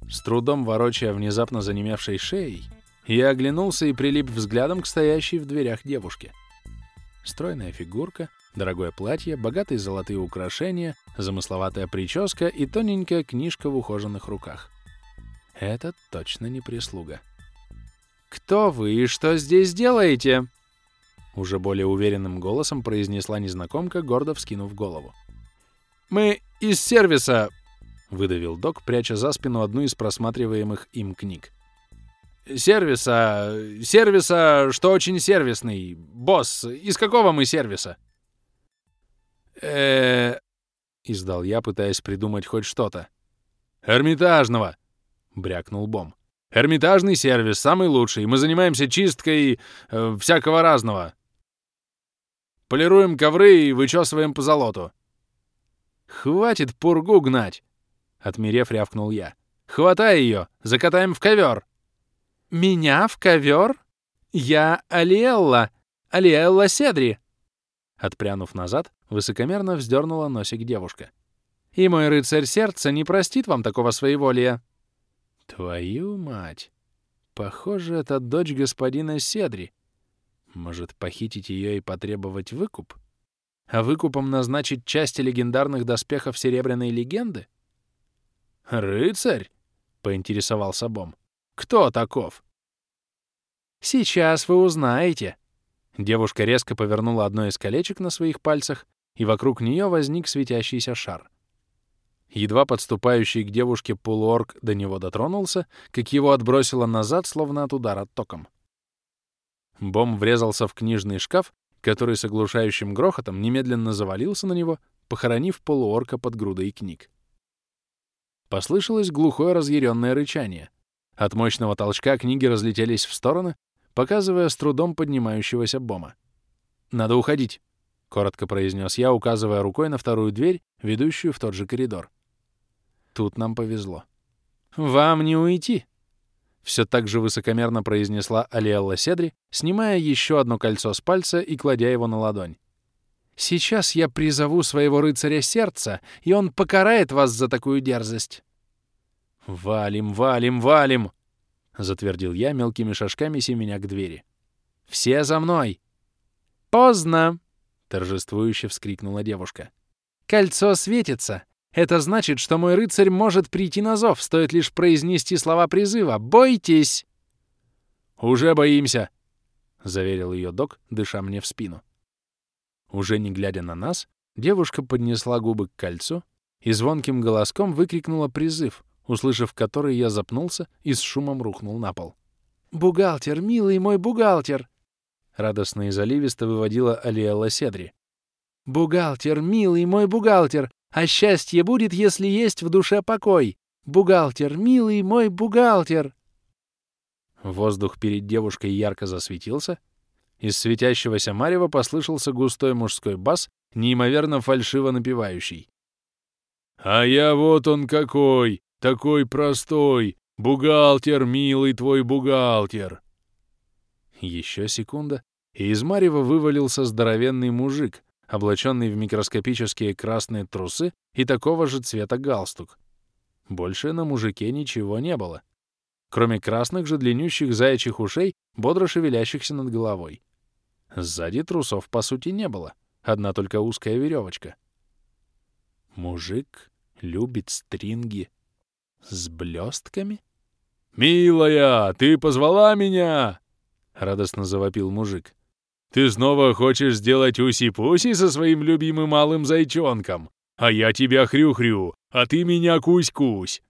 С трудом ворочая внезапно занемевшей шеей, я оглянулся и прилип взглядом к стоящей в дверях девушке. Стройная фигурка, дорогое платье, богатые золотые украшения, замысловатая прическа и тоненькая книжка в ухоженных руках. Это точно не прислуга. «Кто вы и что здесь делаете?» Уже более уверенным голосом произнесла незнакомка, гордо вскинув голову. «Мы из сервиса!» — выдавил док, пряча за спину одну из просматриваемых им книг. «Сервиса, что очень сервисный. Босс, из какого мы сервиса?» Издал я, пытаясь придумать хоть что-то. «Эрмитажного!» — брякнул Бом. «Эрмитажный сервис, самый лучший. Мы занимаемся чисткой всякого разного. Полируем ковры и вычесываем позолоту». «Хватит пургу гнать!» — отмерев, рявкнул я. «Хватай ее! Закатаем в ковер!» «Меня в ковер? Я Алиэлла Седри!» Отпрянув назад, высокомерно вздернула носик девушка. «И мой рыцарь сердца не простит вам такого своеволия». «Твою мать! Похоже, это дочь господина Седри. Может, похитить ее и потребовать выкуп? А выкупом назначить части легендарных доспехов Серебряной легенды?» «Рыцарь?» — поинтересовался Бом. «Кто таков?» «Сейчас вы узнаете». Девушка резко повернула одно из колечек на своих пальцах, и вокруг нее возник светящийся шар. Едва подступающий к девушке полуорк до него дотронулся, как его отбросило назад, словно от удара током. Бом врезался в книжный шкаф, который с оглушающим грохотом немедленно завалился на него, похоронив полуорка под грудой книг. Послышалось глухое разъяренное рычание. От мощного толчка книги разлетелись в стороны, показывая с трудом поднимающегося Бома. «Надо уходить», — коротко произнес я, указывая рукой на вторую дверь, ведущую в тот же коридор. Тут нам повезло. «Вам не уйти», — все так же высокомерно произнесла Алиэлла Седри, снимая еще одно кольцо с пальца и кладя его на ладонь. «Сейчас я призову своего рыцаря сердца, и он покарает вас за такую дерзость». «Валим, валим, валим!» — затвердил я мелкими шажками, семеня к двери. «Все за мной!» «Поздно!» — торжествующе вскрикнула девушка. «Кольцо светится. Это значит, что мой рыцарь может прийти на зов, стоит лишь произнести слова призыва. Бойтесь!» «Уже боимся!» — заверил ее док, дыша мне в спину. Уже не глядя на нас, девушка поднесла губы к кольцу и звонким голоском выкрикнула призыв, услышав который, я запнулся и с шумом рухнул на пол. «Бухгалтер, милый мой бухгалтер!» Радостно и заливисто выводила Алиэлла Седри. «Бухгалтер, милый мой бухгалтер! А счастье будет, если есть в душе покой! Бухгалтер, милый мой бухгалтер!» Воздух перед девушкой ярко засветился. Из светящегося марева послышался густой мужской бас, неимоверно фальшиво напевающий. «А я вот он какой! Такой простой! Бухгалтер, милый твой бухгалтер!» Еще секунда, и из марева вывалился здоровенный мужик, облаченный в микроскопические красные трусы и такого же цвета галстук. Больше на мужике ничего не было, кроме красных же длиннющих заячьих ушей, бодро шевелящихся над головой. Сзади трусов, по сути, не было, одна только узкая веревочка. Мужик любит стринги с блестками? «Милая, ты позвала меня?» — радостно завопил мужик. «Ты снова хочешь сделать уси-пуси со своим любимым малым зайчонком? А я тебя хрю-хрю, а ты меня кусь-кусь!»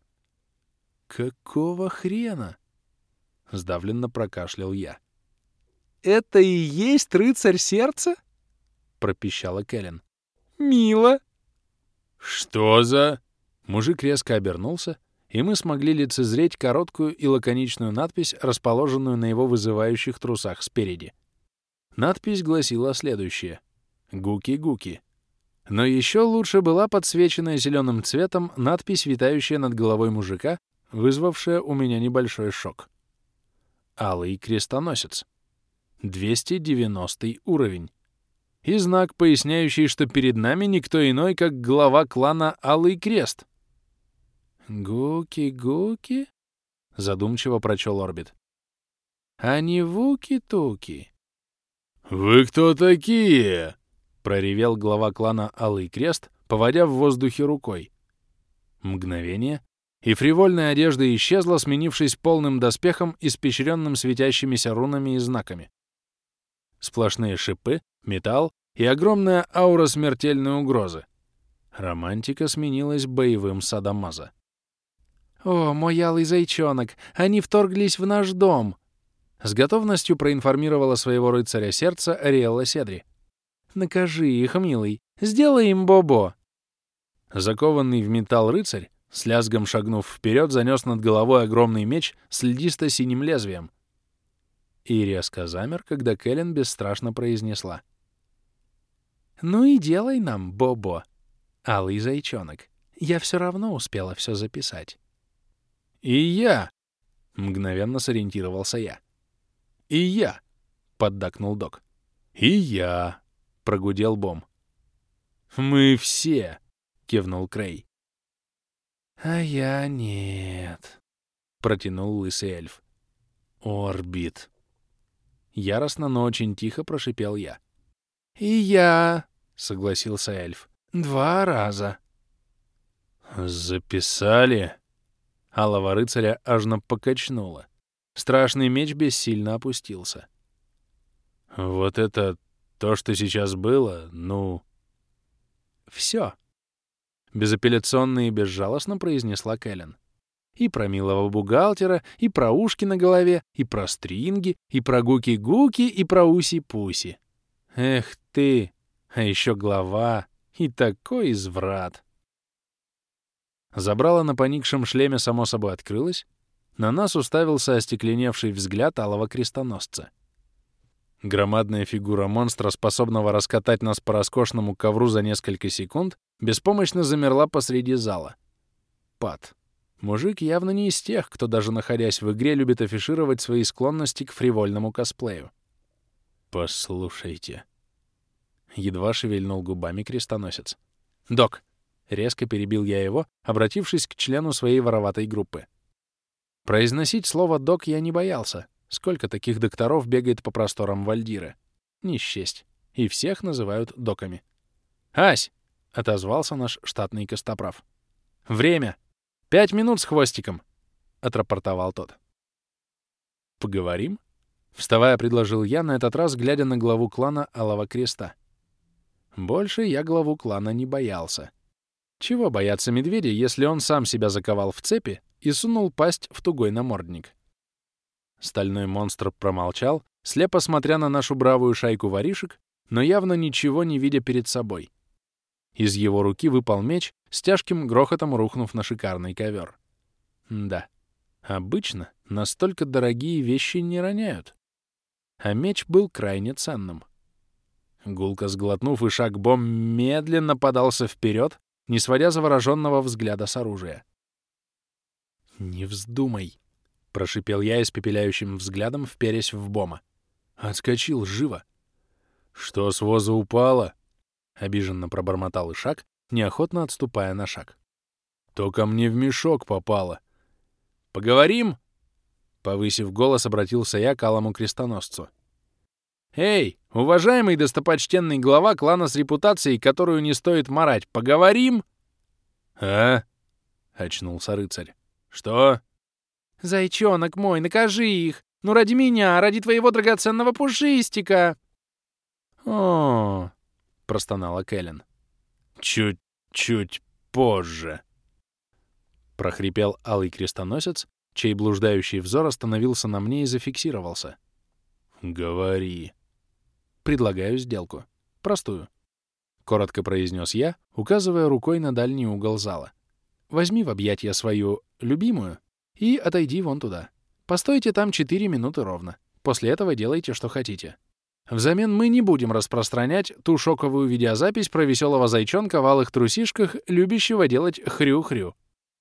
«Какого хрена?» — сдавленно прокашлял я. «Это и есть рыцарь сердца?» — пропищала Кэлен. «Мило!» «Что за...» Мужик резко обернулся, и мы смогли лицезреть короткую и лаконичную надпись, расположенную на его вызывающих трусах спереди. Надпись гласила следующее: «Гуки-гуки». Но еще лучше была подсвеченная зеленым цветом надпись, витающая над головой мужика, вызвавшая у меня небольшой шок. «Алый крестоносец». 290 уровень. И знак, поясняющий, что перед нами никто иной, как глава клана Алый Крест. Гуки-гуки? Задумчиво прочел Орбит. А не вуки-туки? Вы кто такие? Проревел глава клана Алый Крест, поводя в воздухе рукой. Мгновение, и фривольная одежда исчезла, сменившись полным доспехом, испещренным светящимися рунами и знаками. Сплошные шипы, металл и огромная аура смертельной угрозы. Романтика сменилась боевым садомаза. «О, мой алый зайчонок, они вторглись в наш дом!» С готовностью проинформировала своего рыцаря сердца Ариэлла Седри. «Накажи их, милый, сделай им бобо!» Закованный в металл рыцарь, с лязгом шагнув вперед, занес над головой огромный меч с льдисто-синим лезвием. И резко замер, когда Кэлен бесстрашно произнесла. «Ну и делай нам, бобо, алый зайчонок. Я все равно успела все записать». «И я!» — мгновенно сориентировался я. «И я!» — поддакнул док. «И я!» — прогудел Бом. «Мы все!» — кивнул Крей. «А я нет», — протянул лысый эльф. «Орбит». Яростно, но очень тихо прошипел я. «И я», — согласился эльф. «2 раза». «Записали?» Алого рыцаря аж покачнуло. Страшный меч бессильно опустился. «Вот это то, что сейчас было, ну...» «Всё», — безапелляционно и безжалостно произнесла Кэлен. «И про милого бухгалтера, и про ушки на голове, и про стринги, и про гуки-гуки, и про уси-пуси. Эх ты, а еще глава, и такой изврат». Забрало на поникшем шлеме само собой открылось. На нас уставился остекленевший взгляд алого крестоносца. Громадная фигура монстра, способного раскатать нас по роскошному ковру за несколько секунд, беспомощно замерла посреди зала. Пат. Мужик явно не из тех, кто даже находясь в игре любит афишировать свои склонности к фривольному косплею. «Послушайте». Едва шевельнул губами крестоносец. «Док!» — резко перебил я его, обратившись к члену своей вороватой группы. Произносить слово «док» я не боялся. Сколько таких докторов бегает по просторам Вальдиры? Не счесть. И всех называют доками. «Ась!» — отозвался наш штатный костоправ. «Время! 5 минут с хвостиком!» — отрапортовал тот. «Поговорим?» — вставая, предложил я, на этот раз глядя на главу клана Алого Креста. Больше я главу клана не боялся. Чего бояться медведя, если он сам себя заковал в цепи и сунул пасть в тугой намордник? Стальной монстр промолчал, слепо смотря на нашу бравую шайку воришек, но явно ничего не видя перед собой. Из его руки выпал меч, с тяжким грохотом рухнув на шикарный ковер. Да, обычно настолько дорогие вещи не роняют. А меч был крайне ценным. Гулко сглотнув, и Шаг-Бом медленно подался вперед, не сводя завороженного взгляда с оружия. «Не вздумай!» — прошипел я испепеляющим взглядом, вперясь в Бома. Отскочил живо. «Что с воза упало?» — обиженно пробормотал Ишак, неохотно отступая на шаг. «То ко мне в мешок попало». «Поговорим?» — повысив голос, обратился я к алому крестоносцу. «Эй, уважаемый достопочтенный глава клана с репутацией, которую не стоит марать, поговорим?» «А?» — очнулся рыцарь. «Что?» «Зайчонок мой, накажи их! Ну, ради меня, ради твоего драгоценного пушистика!» «О-о-о!» — простонала Кэлен. «Чуть-чуть позже!» — прохрипел алый крестоносец, чей блуждающий взор остановился на мне и зафиксировался. «Говори». «Предлагаю сделку. Простую», — коротко произнес я, указывая рукой на дальний угол зала. «Возьми в объятия свою любимую и отойди вон туда. Постойте там 4 минуты ровно. После этого делайте, что хотите. Взамен мы не будем распространять ту шоковую видеозапись про веселого зайчонка в алых трусишках, любящего делать хрю-хрю».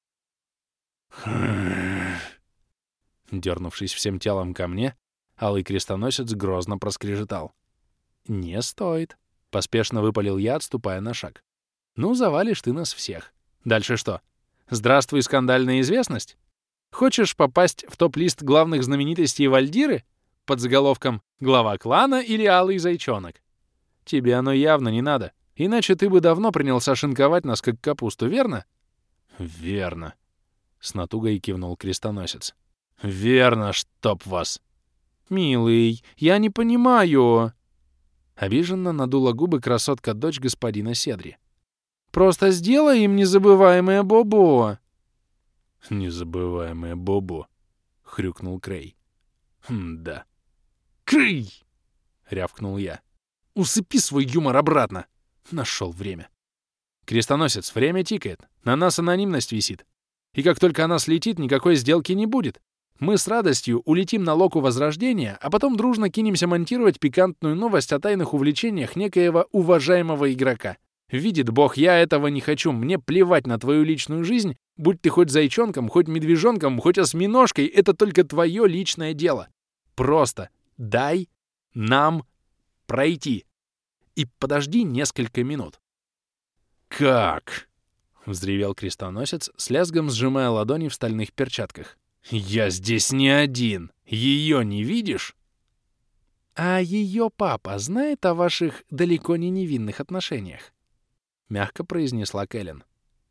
Дернувшись всем телом ко мне, алый крестоносец грозно проскрежетал. «Не стоит», — поспешно выпалил я, отступая на шаг. «Ну, завалишь ты нас всех. Дальше что? Здравствуй, скандальная известность? Хочешь попасть в топ-лист главных знаменитостей Вальдиры под заголовком «Глава клана» или «Алый зайчонок»? Тебе оно явно не надо, иначе ты бы давно принялся шинковать нас как капусту, верно? Верно, с натугой кивнул крестоносец. Верно, чтоб вас. Милый, я не понимаю. Обиженно надула губы красотка-дочь господина Седри. Просто сделай им незабываемое бобо. Незабываемое бобо, хрюкнул Крей. Да. Крей! Рявкнул я. Усыпи свой юмор обратно. Нашел время. Крестоносец, время тикает. На нас анонимность висит. И как только она слетит, никакой сделки не будет. Мы с радостью улетим на Локу Возрождения, а потом дружно кинемся монтировать пикантную новость о тайных увлечениях некоего уважаемого игрока. Видит Бог, я этого не хочу. Мне плевать на твою личную жизнь. Будь ты хоть зайчонком, хоть медвежонком, хоть осьминожкой, это только твое личное дело. Просто дай нам пройти. И подожди несколько минут. «Как?» — взревел крестоносец, с лязгом сжимая ладони в стальных перчатках. «Я здесь не один! Ее не видишь?» «А ее папа знает о ваших далеко не невинных отношениях?» — мягко произнесла Кэлен.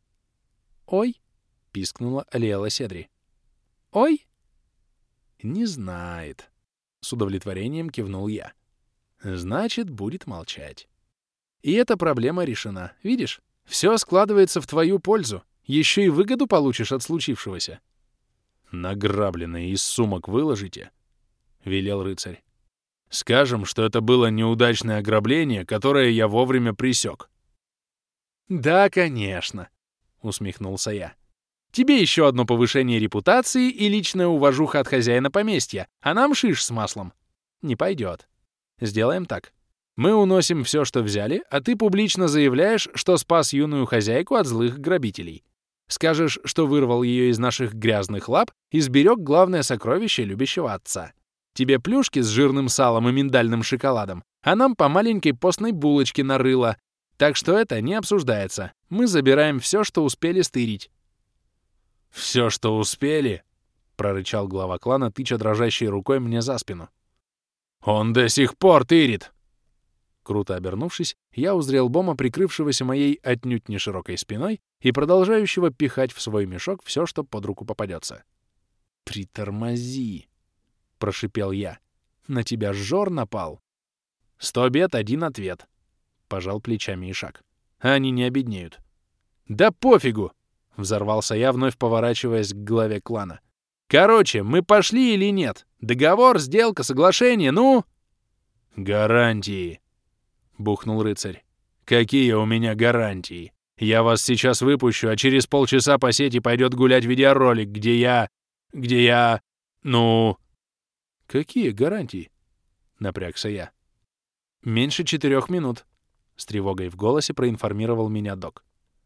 «Ой!» — пискнула Алиэла Седри. «Ой!» «Не знает», — с удовлетворением кивнул я. «Значит, будет молчать. И эта проблема решена. Видишь? Все складывается в твою пользу. Еще и выгоду получишь от случившегося». «Награбленное из сумок выложите?» — велел рыцарь. «Скажем, что это было неудачное ограбление, которое я вовремя пресек». «Да, конечно», — усмехнулся я. «Тебе еще одно повышение репутации и личная уважуха от хозяина поместья, а нам шиш с маслом. Не пойдет. Сделаем так. Мы уносим все, что взяли, а ты публично заявляешь, что спас юную хозяйку от злых грабителей. Скажешь, что вырвал ее из наших грязных лап и сберег главное сокровище любящего отца. Тебе плюшки с жирным салом и миндальным шоколадом, а нам по маленькой постной булочке нарыло. Так что это не обсуждается. Мы забираем все, что успели стырить». «Все, что успели?» — прорычал глава клана, тыча дрожащей рукой мне за спину. «Он до сих пор тырит!» Круто обернувшись, я узрел Бома, прикрывшегося моей отнюдь не широкой спиной и продолжающего пихать в свой мешок все, что под руку попадется. «Притормози!» — прошипел я. «На тебя жор напал!» «100 бед, 1 ответ!» — пожал плечами Ишак. «Они не обеднеют». «Да пофигу!» — взорвался я, вновь поворачиваясь к главе клана. «Короче, мы пошли или нет? Договор, сделка, соглашение, ну?» «Гарантии!» — бухнул рыцарь. «Какие у меня гарантии? Я вас сейчас выпущу, а через полчаса по сети пойдет гулять видеоролик, где я... Ну...» «Какие гарантии?» — напрягся я. «Меньше 4 минут», — с тревогой в голосе проинформировал меня док.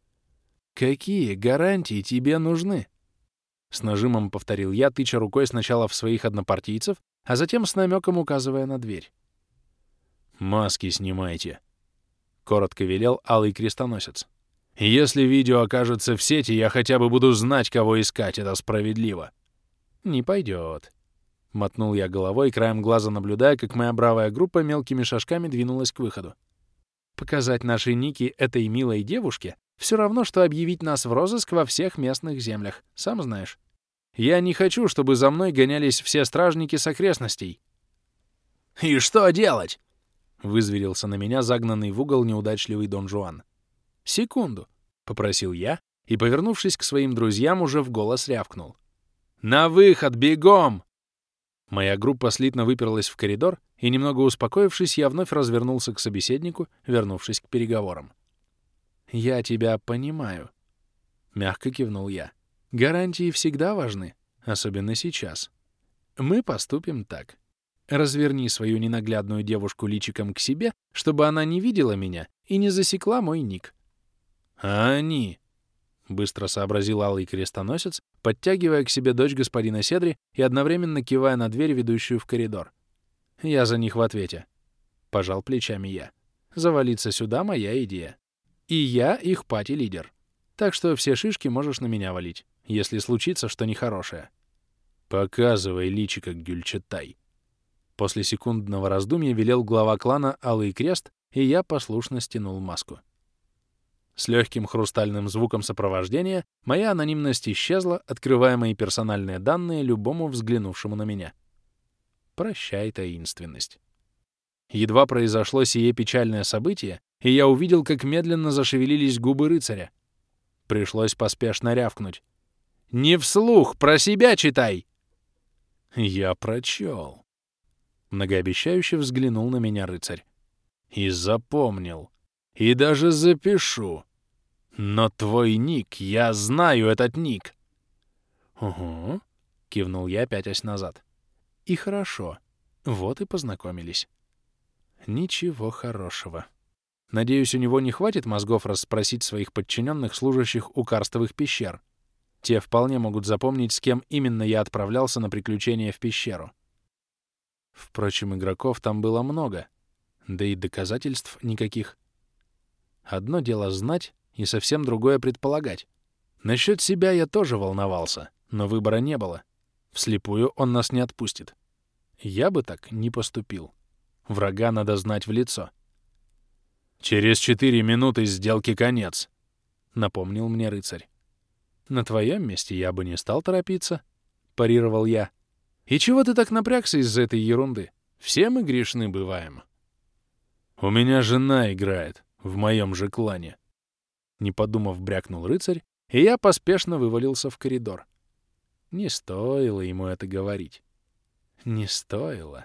«Какие гарантии тебе нужны?» С нажимом повторил я, тыча рукой сначала в своих однопартийцев, а затем с намеком указывая на дверь. «Маски снимайте», — коротко велел Алый Крестоносец. «Если видео окажется в сети, я хотя бы буду знать, кого искать, это справедливо». «Не пойдет», — мотнул я головой, краем глаза наблюдая, как моя бравая группа мелкими шажками двинулась к выходу. «Показать наши ники этой милой девушке все равно, что объявить нас в розыск во всех местных землях, сам знаешь. Я не хочу, чтобы за мной гонялись все стражники с окрестностей». «И что делать?» — вызверился на меня загнанный в угол неудачливый Дон Жуан. «Секунду», — попросил я и, повернувшись к своим друзьям, уже в голос рявкнул. «На выход, бегом!» Моя группа слитно выперлась в коридор, и, немного успокоившись, я вновь развернулся к собеседнику, вернувшись к переговорам. «Я тебя понимаю», — мягко кивнул я. «Гарантии всегда важны, особенно сейчас. Мы поступим так. Разверни свою ненаглядную девушку личиком к себе, чтобы она не видела меня и не засекла мой ник». «А они?» — быстро сообразил Алый Крестоносец, подтягивая к себе дочь господина Седри и одновременно кивая на дверь, ведущую в коридор. «Я за них в ответе», — пожал плечами я. «Завалиться сюда — моя идея. И я их пати-лидер. Так что все шишки можешь на меня валить, если случится что нехорошее. Показывай личико, Гюльчатай. После секундного раздумья велел глава клана Алый Крест, и я послушно стянул маску. С легким хрустальным звуком сопровождения моя анонимность исчезла, открывая мои персональные данные любому взглянувшему на меня. Прощай, таинственность. Едва произошло сие печальное событие, и я увидел, как медленно зашевелились губы рыцаря. Пришлось поспешно рявкнуть. «Не вслух, про себя читай!» Я прочел. Многообещающе взглянул на меня рыцарь. И запомнил. И даже запишу. Но твой ник, я знаю этот ник. «Угу», — кивнул я, пятясь назад. «И хорошо. Вот и познакомились». Ничего хорошего. Надеюсь, у него не хватит мозгов расспросить своих подчиненных, служащих у карстовых пещер. Те вполне могут запомнить, с кем именно я отправлялся на приключения в пещеру. Впрочем, игроков там было много, да и доказательств никаких. Одно дело знать, и совсем другое предполагать. Насчет себя я тоже волновался, но выбора не было. Вслепую он нас не отпустит. Я бы так не поступил. Врага надо знать в лицо. «Через 4 минуты сделки конец», — напомнил мне рыцарь. «На твоем месте я бы не стал торопиться», — парировал я. «И чего ты так напрягся из-за этой ерунды? Все мы грешны бываем». «У меня жена играет в моем же клане», — не подумав, брякнул рыцарь, и я поспешно вывалился в коридор. Не стоило ему это говорить. Не стоило.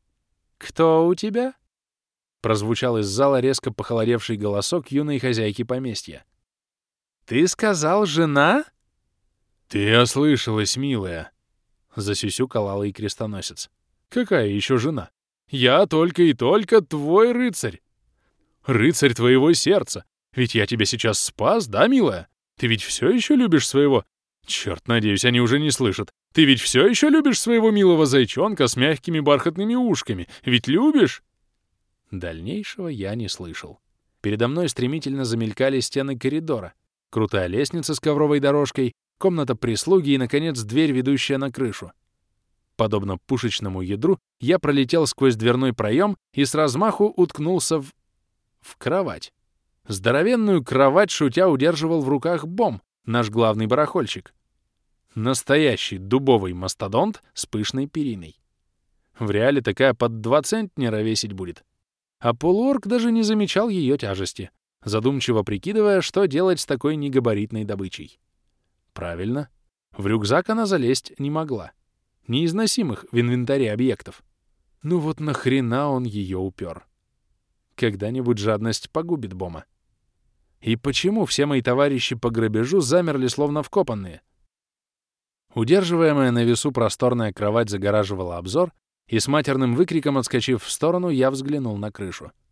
«Кто у тебя?» — прозвучал из зала резко похолодевший голосок юной хозяйки поместья. «Ты сказал, жена?» «Ты ослышалась, милая», — засюсюкал Алый Крестоносец. «Какая еще жена? Я только и только твой рыцарь. Рыцарь твоего сердца. Ведь я тебя сейчас спас, да, милая? Ты ведь все еще любишь своего... Черт, надеюсь, они уже не слышат. Ты ведь все еще любишь своего милого зайчонка с мягкими бархатными ушками? Ведь любишь?» Дальнейшего я не слышал. Передо мной стремительно замелькали стены коридора, крутая лестница с ковровой дорожкой, комната прислуги и, наконец, дверь, ведущая на крышу. Подобно пушечному ядру, я пролетел сквозь дверной проем и с размаху уткнулся в кровать. Здоровенную кровать, шутя, удерживал в руках Бом, наш главный барахольщик. Настоящий дубовый мастодонт с пышной периной. В реале такая под 2 центнера весить будет. А полуорк даже не замечал ее тяжести, задумчиво прикидывая, что делать с такой негабаритной добычей. Правильно. В рюкзак она залезть не могла. Неизносимых в инвентаре объектов. Ну вот нахрена он ее упер? Когда-нибудь жадность погубит Бома. И почему все мои товарищи по грабежу замерли словно вкопанные? Удерживаемая на весу просторная кровать загораживала обзор, и с матерным выкриком, отскочив в сторону, я взглянул на крышу.